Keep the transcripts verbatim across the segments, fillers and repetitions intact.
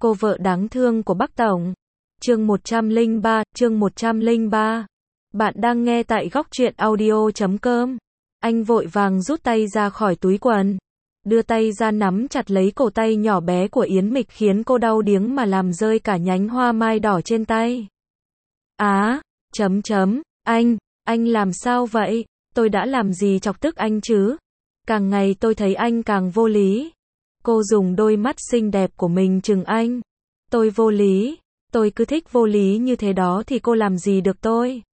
Cô vợ đáng thương của Bắc Tổng. Chương một trăm lẻ ba, chương một trăm lẻ ba. Bạn đang nghe tại góc truyện audio chấm com. Anh vội vàng rút tay ra khỏi túi quần, đưa tay ra nắm chặt lấy cổ tay nhỏ bé của Yến Mịch khiến cô đau điếng mà làm rơi cả nhánh hoa mai đỏ trên tay. Á, chấm chấm, anh, anh làm sao vậy? Tôi đã làm gì chọc tức anh chứ? Càng ngày tôi thấy anh càng vô lý. Cô dùng đôi mắt xinh đẹp của mình trừng anh. Tôi vô lý, tôi cứ thích vô lý như thế đó thì cô làm gì được tôi?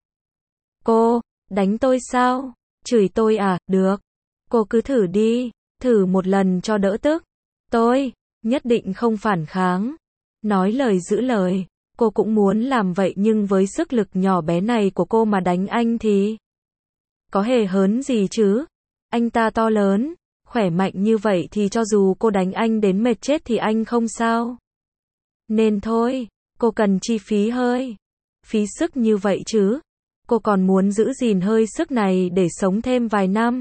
Cô, đánh tôi sao? Chửi tôi à? Được. Cô cứ thử đi, thử một lần cho đỡ tức. Tôi, nhất định không phản kháng. Nói lời giữ lời, cô cũng muốn làm vậy nhưng với sức lực nhỏ bé này của cô mà đánh anh thì có hề hớn gì chứ? Anh ta to lớn, khỏe mạnh như vậy thì cho dù cô đánh anh đến mệt chết thì anh không sao. Nên thôi, cô cần chi phí hơi, phí sức như vậy chứ. Cô còn muốn giữ gìn hơi sức này để sống thêm vài năm.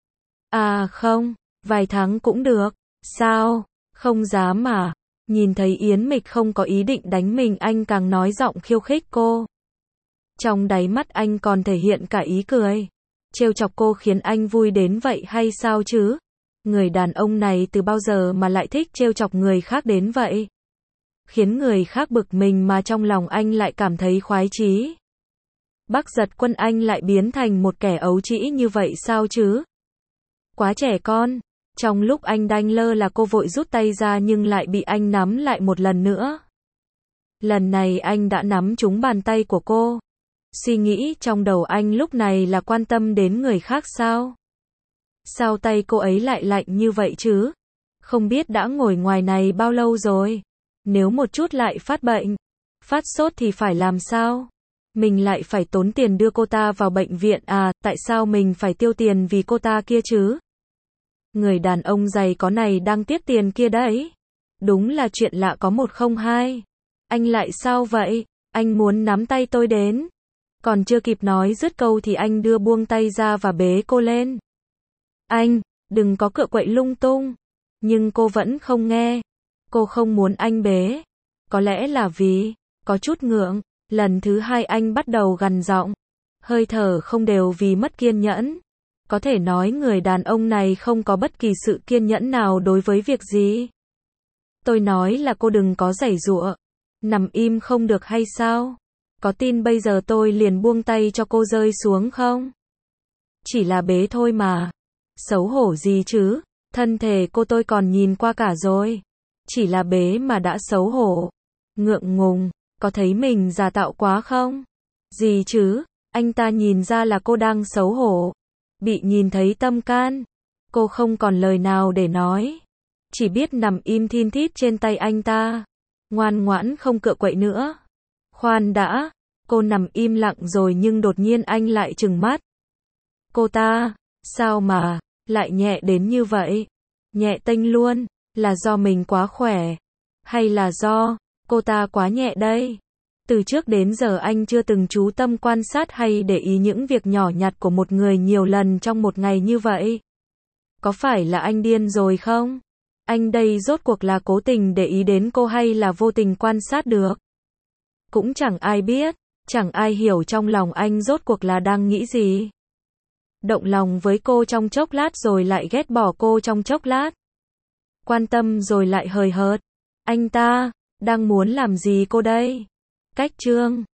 À không, vài tháng cũng được. Sao? Không dám à? Nhìn thấy Yến Mịch không có ý định đánh mình, anh càng nói giọng khiêu khích cô. Trong đáy mắt anh còn thể hiện cả ý cười. Trêu chọc cô khiến anh vui đến vậy hay sao chứ? Người đàn ông này từ bao giờ mà lại thích trêu chọc người khác đến vậy? Khiến người khác bực mình mà trong lòng anh lại cảm thấy khoái chí. Bắc Giật Quân, anh lại biến thành một kẻ ấu trĩ như vậy sao chứ? Quá trẻ con. Trong lúc anh đanh lơ là cô vội rút tay ra nhưng lại bị anh nắm lại một lần nữa. Lần này anh đã nắm trúng bàn tay của cô. Suy nghĩ trong đầu anh lúc này là quan tâm đến người khác sao? Sao tay cô ấy lại lạnh như vậy chứ? Không biết đã ngồi ngoài này bao lâu rồi? Nếu một chút lại phát bệnh, phát sốt thì phải làm sao? Mình lại phải tốn tiền đưa cô ta vào bệnh viện à? Tại sao mình phải tiêu tiền vì cô ta kia chứ? Người đàn ông giày có này đang tiếc tiền kia đấy. Đúng là chuyện lạ có một không hai. Anh lại sao vậy? Anh muốn nắm tay tôi đến. Còn chưa kịp nói dứt câu thì anh đưa buông tay ra và bế cô lên. Anh, đừng có cựa quậy lung tung. Nhưng cô vẫn không nghe. Cô không muốn anh bế. Có lẽ là vì có chút ngượng. Lần thứ hai anh bắt đầu gằn giọng, hơi thở không đều vì mất kiên nhẫn. Có thể nói người đàn ông này không có bất kỳ sự kiên nhẫn nào đối với việc gì. Tôi nói là cô đừng có giãy giụa, nằm im không được hay sao? Có tin bây giờ tôi liền buông tay cho cô rơi xuống không? Chỉ là bế thôi mà. Xấu hổ gì chứ? Thân thể cô tôi còn nhìn qua cả rồi. Chỉ là bế mà đã xấu hổ. Ngượng ngùng, có thấy mình giả tạo quá không? Gì chứ? Anh ta nhìn ra là cô đang xấu hổ. Bị nhìn thấy tâm can. Cô không còn lời nào để nói. Chỉ biết nằm im thin thít trên tay anh ta. Ngoan ngoãn không cựa quậy nữa. Khoan đã. Cô nằm im lặng rồi nhưng đột nhiên anh lại trừng mắt. Cô ta, sao mà, lại nhẹ đến như vậy? Nhẹ tênh luôn, là do mình quá khỏe? Hay là do cô ta quá nhẹ đây? Từ trước đến giờ anh chưa từng chú tâm quan sát hay để ý những việc nhỏ nhặt của một người nhiều lần trong một ngày như vậy. Có phải là anh điên rồi không? Anh đây rốt cuộc là cố tình để ý đến cô hay là vô tình quan sát được? Cũng chẳng ai biết, chẳng ai hiểu trong lòng anh rốt cuộc là đang nghĩ gì. Động lòng với cô trong chốc lát rồi lại ghét bỏ cô trong chốc lát. Quan tâm rồi lại hời hợt. Anh ta đang muốn làm gì cô đây? Cách chương